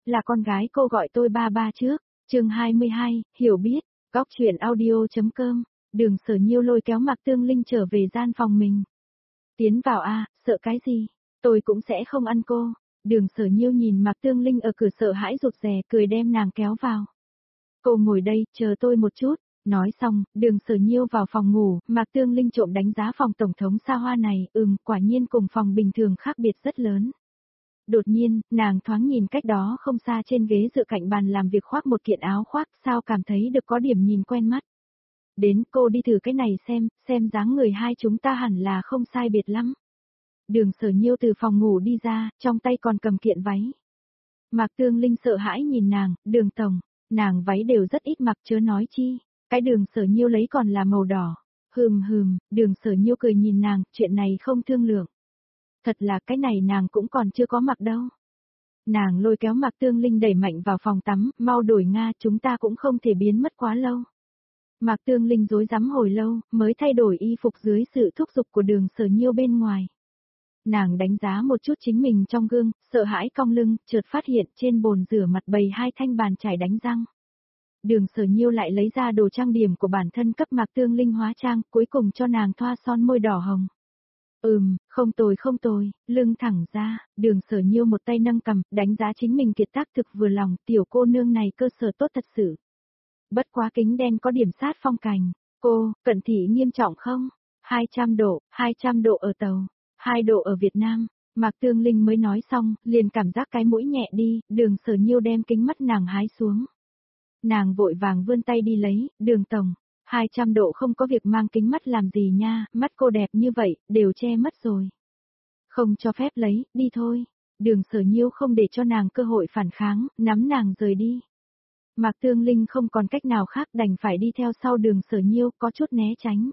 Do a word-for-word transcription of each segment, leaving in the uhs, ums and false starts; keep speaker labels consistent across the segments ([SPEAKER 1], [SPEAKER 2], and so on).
[SPEAKER 1] là con gái cô gọi tôi ba ba trước. Chương hai mươi hai, hiểu biết, góc truyện audio.com, Đường Sở Nhiêu lôi kéo Mạc Tương Linh trở về gian phòng mình. Tiến vào a, sợ cái gì, tôi cũng sẽ không ăn cô. Đường Sở Nhiêu nhìn Mạc Tương Linh ở cửa sợ hãi rụt rè, cười đem nàng kéo vào. Cô ngồi đây, chờ tôi một chút. Nói xong, Đường Sở Nhiêu vào phòng ngủ, Mạc Tương Linh trộm đánh giá phòng tổng thống xa hoa này, ừm, quả nhiên cùng phòng bình thường khác biệt rất lớn. Đột nhiên, nàng thoáng nhìn cách đó không xa trên ghế dựa cạnh bàn làm việc khoác một kiện áo khoác, sao cảm thấy được có điểm nhìn quen mắt. Đến, cô đi thử cái này xem, xem dáng người hai chúng ta hẳn là không sai biệt lắm. Đường Sở Nhiêu từ phòng ngủ đi ra, trong tay còn cầm kiện váy. Mạc Tương Linh sợ hãi nhìn nàng, Đường tổng, nàng váy đều rất ít mặc chớ nói chi. Cái Đường Sở Nhiêu lấy còn là màu đỏ. Hừm hừm, Đường Sở Nhiêu cười nhìn nàng, chuyện này không thương lượng. Thật là cái này nàng cũng còn chưa có mặc đâu. Nàng lôi kéo Mạc Tương Linh đẩy mạnh vào phòng tắm, mau đổi Nga, chúng ta cũng không thể biến mất quá lâu. Mạc Tương Linh rối rắm hồi lâu, mới thay đổi y phục dưới sự thúc giục của Đường Sở Nhiêu bên ngoài. Nàng đánh giá một chút chính mình trong gương, sợ hãi cong lưng, chợt phát hiện trên bồn rửa mặt bày hai thanh bàn chải đánh răng. Đường Sở Nhiêu lại lấy ra đồ trang điểm của bản thân cấp Mạc Tương Linh hóa trang, cuối cùng cho nàng thoa son môi đỏ hồng. Ừm, không tồi không tồi, lưng thẳng ra, Đường Sở Nhiêu một tay nâng cầm, đánh giá chính mình kiệt tác thực vừa lòng, tiểu cô nương này cơ sở tốt thật sự. Bất quá kính đen có điểm sát phong cảnh, cô, cận thị nghiêm trọng không? hai trăm độ, hai trăm độ ở tàu, hai độ ở Việt Nam. Mạc Tương Linh mới nói xong, liền cảm giác cái mũi nhẹ đi, Đường Sở Nhiêu đem kính mắt nàng hái xuống. Nàng vội vàng vươn tay đi lấy, Đường tổng, hai trăm độ không có việc mang kính mắt làm gì nha, mắt cô đẹp như vậy, đều che mất rồi. Không cho phép lấy, đi thôi. Đường Sở Nhiêu không để cho nàng cơ hội phản kháng, nắm nàng rời đi. Mạc Tương Linh không còn cách nào khác đành phải đi theo sau Đường Sở Nhiêu, có chút né tránh.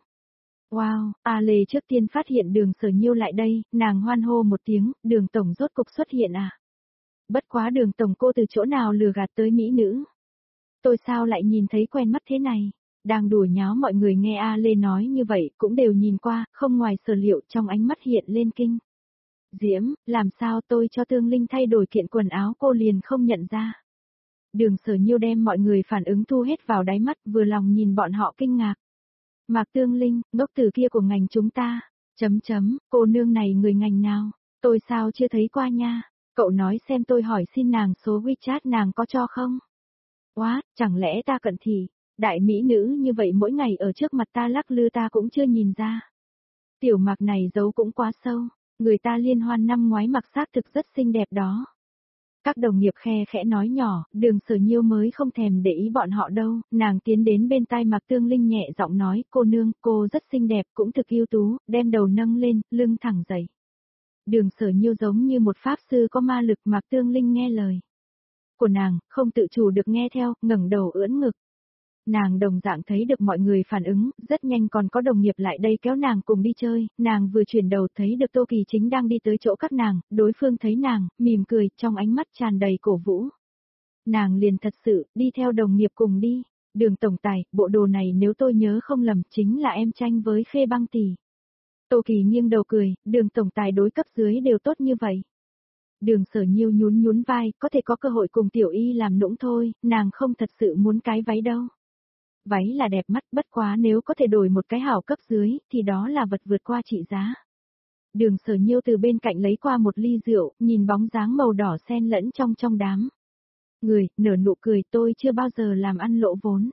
[SPEAKER 1] Wow, A Lê trước tiên phát hiện Đường Sở Nhiêu lại đây, nàng hoan hô một tiếng, Đường tổng rốt cục xuất hiện à. Bất quá Đường tổng cô từ chỗ nào lừa gạt tới mỹ nữ. Tôi sao lại nhìn thấy quen mắt thế này? Đang đùa nháo mọi người nghe A Lê nói như vậy cũng đều nhìn qua, không ngoài sở liệu trong ánh mắt hiện lên kinh. Diễm, làm sao tôi cho Tương Linh thay đổi kiện quần áo cô liền không nhận ra. Đường Sở Nhiêu đem mọi người phản ứng thu hết vào đáy mắt vừa lòng nhìn bọn họ kinh ngạc. Mạc Tương Linh, ngốc từ kia của ngành chúng ta, chấm chấm, cô nương này người ngành nào, tôi sao chưa thấy qua nha, cậu nói xem tôi hỏi xin nàng số WeChat nàng có cho không? Quá, chẳng lẽ ta cận thị, đại mỹ nữ như vậy mỗi ngày ở trước mặt ta lắc lư ta cũng chưa nhìn ra. Tiểu Mạc này giấu cũng quá sâu, người ta liên hoan năm ngoái mặc xác thực rất xinh đẹp đó. Các đồng nghiệp khe khẽ nói nhỏ, Đường Sở Nhiêu mới không thèm để ý bọn họ đâu, nàng tiến đến bên tai Mạc Tương Linh nhẹ giọng nói, cô nương, cô rất xinh đẹp, cũng thực ưu tú, đem đầu nâng lên, lưng thẳng dậy. Đường Sở Nhiêu giống như một pháp sư có ma lực, Mạc Tương Linh nghe lời của nàng, không tự chủ được nghe theo, ngẩng đầu ưỡn ngực. Nàng đồng dạng thấy được mọi người phản ứng, rất nhanh còn có đồng nghiệp lại đây kéo nàng cùng đi chơi, nàng vừa chuyển đầu thấy được Tô Kỳ Chính đang đi tới chỗ các nàng, đối phương thấy nàng, mỉm cười, trong ánh mắt tràn đầy cổ vũ. Nàng liền thật sự, đi theo đồng nghiệp cùng đi, Đường tổng tài, bộ đồ này nếu tôi nhớ không lầm chính là em tranh với Khê Băng tỷ. Tô Kỳ nghiêng đầu cười, Đường tổng tài đối cấp dưới đều tốt như vậy. Đường Sở Nhiêu nhún nhún vai, có thể có cơ hội cùng Tiểu Y làm nũng thôi, nàng không thật sự muốn cái váy đâu. Váy là đẹp mắt, bất quá nếu có thể đổi một cái hảo cấp dưới, thì đó là vật vượt qua trị giá. Đường Sở Nhiêu từ bên cạnh lấy qua một ly rượu, nhìn bóng dáng màu đỏ xen lẫn trong trong đám người, nở nụ cười, tôi chưa bao giờ làm ăn lỗ vốn.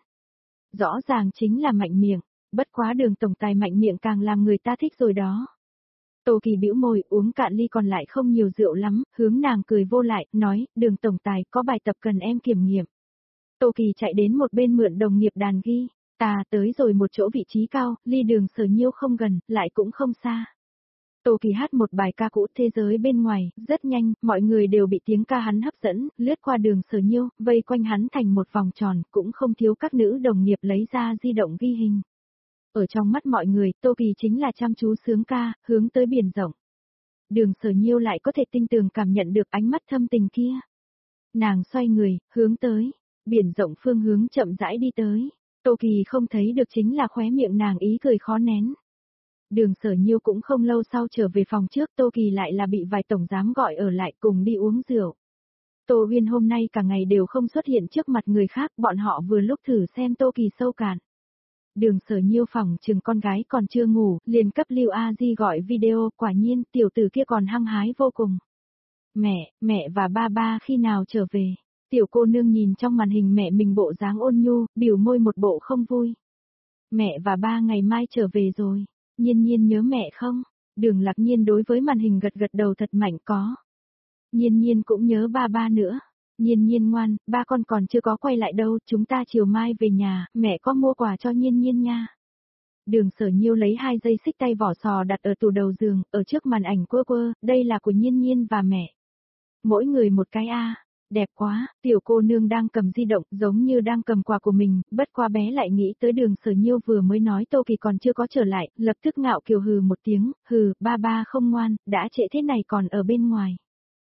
[SPEAKER 1] Rõ ràng chính là mạnh miệng, bất quá Đường tổng tài mạnh miệng càng làm người ta thích rồi đó. Tô Kỳ bĩu môi, uống cạn ly còn lại không nhiều rượu lắm, hướng nàng cười vô lại, nói, Đường tổng tài có bài tập cần em kiểm nghiệm. Tô Kỳ chạy đến một bên mượn đồng nghiệp đàn ghi, ta tới rồi một chỗ vị trí cao, ly Đường Sở Nhiêu không gần, lại cũng không xa. Tô Kỳ hát một bài ca cũ thế giới bên ngoài, rất nhanh, mọi người đều bị tiếng ca hắn hấp dẫn, lướt qua Đường Sở Nhiêu, vây quanh hắn thành một vòng tròn, cũng không thiếu các nữ đồng nghiệp lấy ra di động ghi hình. Ở trong mắt mọi người, Tô Kỳ chính là chăm chú sướng ca, hướng tới biển rộng. Đường Sở Nhiêu lại có thể tinh tường cảm nhận được ánh mắt thâm tình kia. Nàng xoay người, hướng tới biển rộng phương hướng chậm rãi đi tới. Tô Kỳ không thấy được chính là khóe miệng nàng ý cười khó nén. Đường Sở Nhiêu cũng không lâu sau trở về phòng trước, Tô Kỳ lại là bị vài tổng giám gọi ở lại cùng đi uống rượu. Tô Huyên hôm nay cả ngày đều không xuất hiện trước mặt người khác, bọn họ vừa lúc thử xem Tô Kỳ sâu cạn. Đường Sở Nhiêu phòng chừng con gái còn chưa ngủ, liền cấp Lưu A Di gọi video, quả nhiên tiểu tử kia còn hăng hái vô cùng. Mẹ, mẹ và ba ba khi nào trở về? Tiểu cô nương nhìn trong màn hình mẹ mình bộ dáng ôn nhu, biểu môi một bộ không vui. Mẹ và ba ngày mai trở về rồi. Nhiên Nhiên nhớ mẹ không? Đường Lạc Nhiên đối với màn hình gật gật đầu thật mạnh có. Nhiên Nhiên cũng nhớ ba ba nữa. Nhiên Nhiên ngoan, ba con còn chưa có quay lại đâu, chúng ta chiều mai về nhà, mẹ có mua quà cho Nhiên Nhiên nha. Đường Sở Nhiêu lấy hai dây xích tay vỏ sò đặt ở tủ đầu giường, ở trước màn ảnh quơ quơ, đây là của Nhiên Nhiên và mẹ. Mỗi người một cái a, đẹp quá, tiểu cô nương đang cầm di động giống như đang cầm quà của mình, bất qua bé lại nghĩ tới Đường Sở Nhiêu vừa mới nói Tô Kỳ còn chưa có trở lại, lập tức ngạo kiều hừ một tiếng, hừ, ba ba không ngoan, đã trễ thế này còn ở bên ngoài.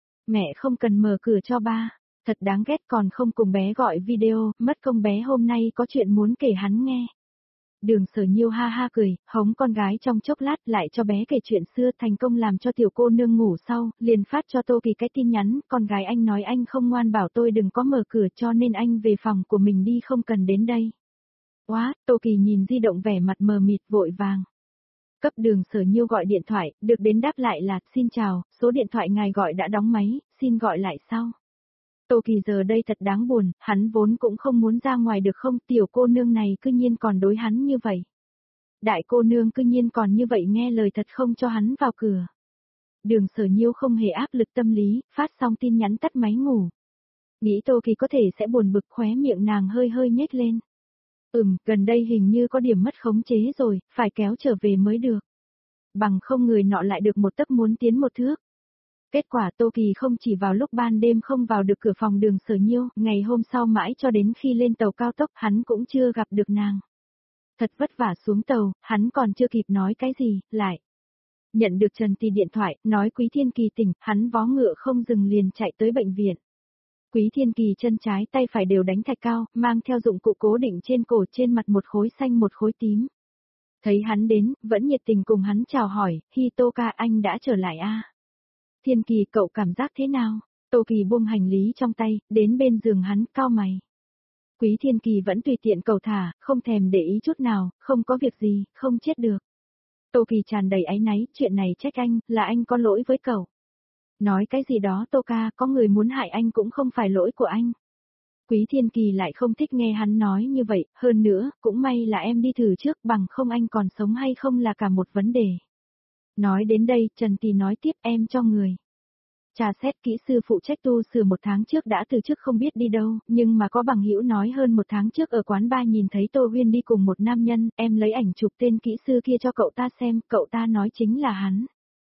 [SPEAKER 1] Mẹ không cần mở cửa cho ba, thật đáng ghét còn không cùng bé gọi video, mất công bé hôm nay có chuyện muốn kể hắn nghe. Đường Sở Nhiêu ha ha cười, hống con gái trong chốc lát lại cho bé kể chuyện xưa thành công làm cho tiểu cô nương ngủ sau, liền phát cho Tô Kỳ cái tin nhắn, con gái anh nói anh không ngoan bảo tôi đừng có mở cửa cho nên anh về phòng của mình đi không cần đến đây. Quá, Tô Kỳ nhìn di động vẻ mặt mờ mịt vội vàng. Cấp Đường Sở Nhiêu gọi điện thoại, được đến đáp lại là, xin chào, số điện thoại ngài gọi đã đóng máy, xin gọi lại sau. Tô Kỳ giờ đây thật đáng buồn, hắn vốn cũng không muốn ra ngoài được không, tiểu cô nương này cư nhiên còn đối hắn như vậy. Đại cô nương cư nhiên còn như vậy nghe lời thật không cho hắn vào cửa. Đường Sở Nhiêu không hề áp lực tâm lý, phát xong tin nhắn tắt máy ngủ. Nghĩ Tô Kỳ có thể sẽ buồn bực khóe miệng nàng hơi hơi nhếch lên. Ừm, gần đây hình như có điểm mất khống chế rồi, phải kéo trở về mới được. Bằng không người nọ lại được một tấc muốn tiến một thước. Kết quả Tô Kỳ không chỉ vào lúc ban đêm không vào được cửa phòng Đường Sở Nhiêu, ngày hôm sau mãi cho đến khi lên tàu cao tốc hắn cũng chưa gặp được nàng. Thật vất vả xuống tàu, hắn còn chưa kịp nói cái gì, lại. Nhận được Trần Tì điện thoại, nói Quý Thiên Kỳ tỉnh, hắn vó ngựa không dừng liền chạy tới bệnh viện. Quý Thiên Kỳ chân trái tay phải đều đánh thạch cao, mang theo dụng cụ cố định trên cổ trên mặt một khối xanh một khối tím. Thấy hắn đến, vẫn nhiệt tình cùng hắn chào hỏi, Hitoka anh đã trở lại a. À? Thiên Kỳ cậu cảm giác thế nào? Tô Kỳ buông hành lý trong tay, đến bên giường hắn, cau mày. Quý Thiên Kỳ vẫn tùy tiện cầu thả, không thèm để ý chút nào, không có việc gì, không chết được. Tô Kỳ tràn đầy áy náy, chuyện này trách anh, là anh có lỗi với cậu. Nói cái gì đó Tô ca, có người muốn hại anh cũng không phải lỗi của anh. Quý Thiên Kỳ lại không thích nghe hắn nói như vậy, hơn nữa, cũng may là em đi thử trước bằng không anh còn sống hay không là cả một vấn đề. Nói đến đây, Trần Tì nói tiếp em cho người. Trà xét kỹ sư phụ trách tu sửa một tháng trước đã từ chức không biết đi đâu, nhưng mà có bằng hữu nói hơn một tháng trước ở quán bar nhìn thấy Tô Huyên đi cùng một nam nhân, em lấy ảnh chụp tên kỹ sư kia cho cậu ta xem, cậu ta nói chính là hắn.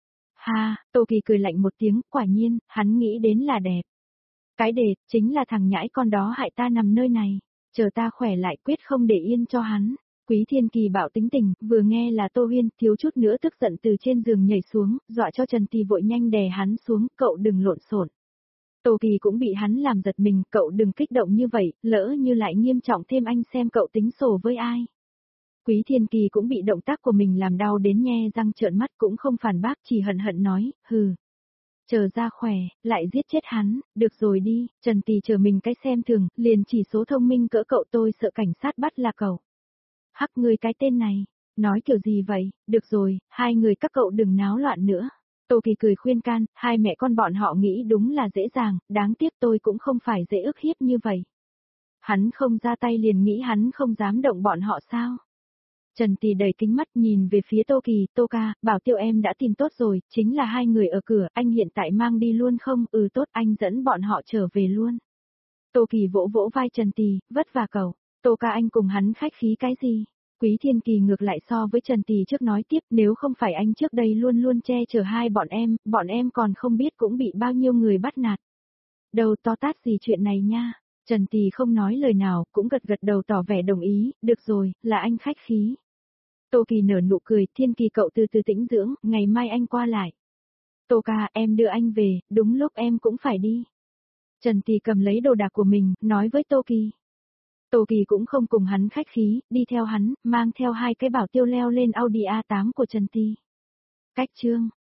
[SPEAKER 1] Ha, Tô Kỳ cười lạnh một tiếng, quả nhiên, hắn nghĩ đến là đẹp. Cái đề, chính là thằng nhãi con đó hại ta nằm nơi này, chờ ta khỏe lại quyết không để yên cho hắn. Quý Thiên Kỳ bạo tính tình, vừa nghe là Tô Huyên, thiếu chút nữa tức giận từ trên giường nhảy xuống, dọa cho Trần Tì vội nhanh đè hắn xuống, cậu đừng lộn xộn. Tô Kỳ cũng bị hắn làm giật mình, cậu đừng kích động như vậy, lỡ như lại nghiêm trọng thêm anh xem cậu tính sổ với ai. Quý Thiên Kỳ cũng bị động tác của mình làm đau đến nhe răng trợn mắt cũng không phản bác chỉ hận hận nói, hừ. Chờ ra khỏe, lại giết chết hắn, được rồi đi, Trần Tì chờ mình cái xem thường, liền chỉ số thông minh cỡ cậu tôi sợ cảnh sát bắt là cậu. Hắc ngươi cái tên này, nói kiểu gì vậy, được rồi, hai người các cậu đừng náo loạn nữa. Tô Kỳ cười khuyên can, hai mẹ con bọn họ nghĩ đúng là dễ dàng, đáng tiếc tôi cũng không phải dễ ức hiếp như vậy. Hắn không ra tay liền nghĩ hắn không dám động bọn họ sao. Trần Tì đầy kính mắt nhìn về phía Tô Kỳ, Tô ca, bảo tiêu em đã tìm tốt rồi, chính là hai người ở cửa, anh hiện tại mang đi luôn không, ừ tốt anh dẫn bọn họ trở về luôn. Tô Kỳ vỗ vỗ vai Trần Tì, vất vả cậu, Tô ca anh cùng hắn khách khí cái gì? Quý Thiên Kỳ ngược lại so với Trần Tì trước nói tiếp, nếu không phải anh trước đây luôn luôn che chở hai bọn em, bọn em còn không biết cũng bị bao nhiêu người bắt nạt. Đầu to tát gì chuyện này nha. Trần Tì không nói lời nào, cũng gật gật đầu tỏ vẻ đồng ý, được rồi, là anh khách khí. Tô Kỳ nở nụ cười, Thiên Kỳ cậu từ từ tĩnh dưỡng, ngày mai anh qua lại. Tô ca, em đưa anh về, đúng lúc em cũng phải đi. Trần Tì cầm lấy đồ đạc của mình, nói với Tô Kỳ. Tô Kỳ cũng không cùng hắn khách khí, đi theo hắn, mang theo hai cái bảo tiêu leo lên Audi a tám của Trần Tì. Cách chương.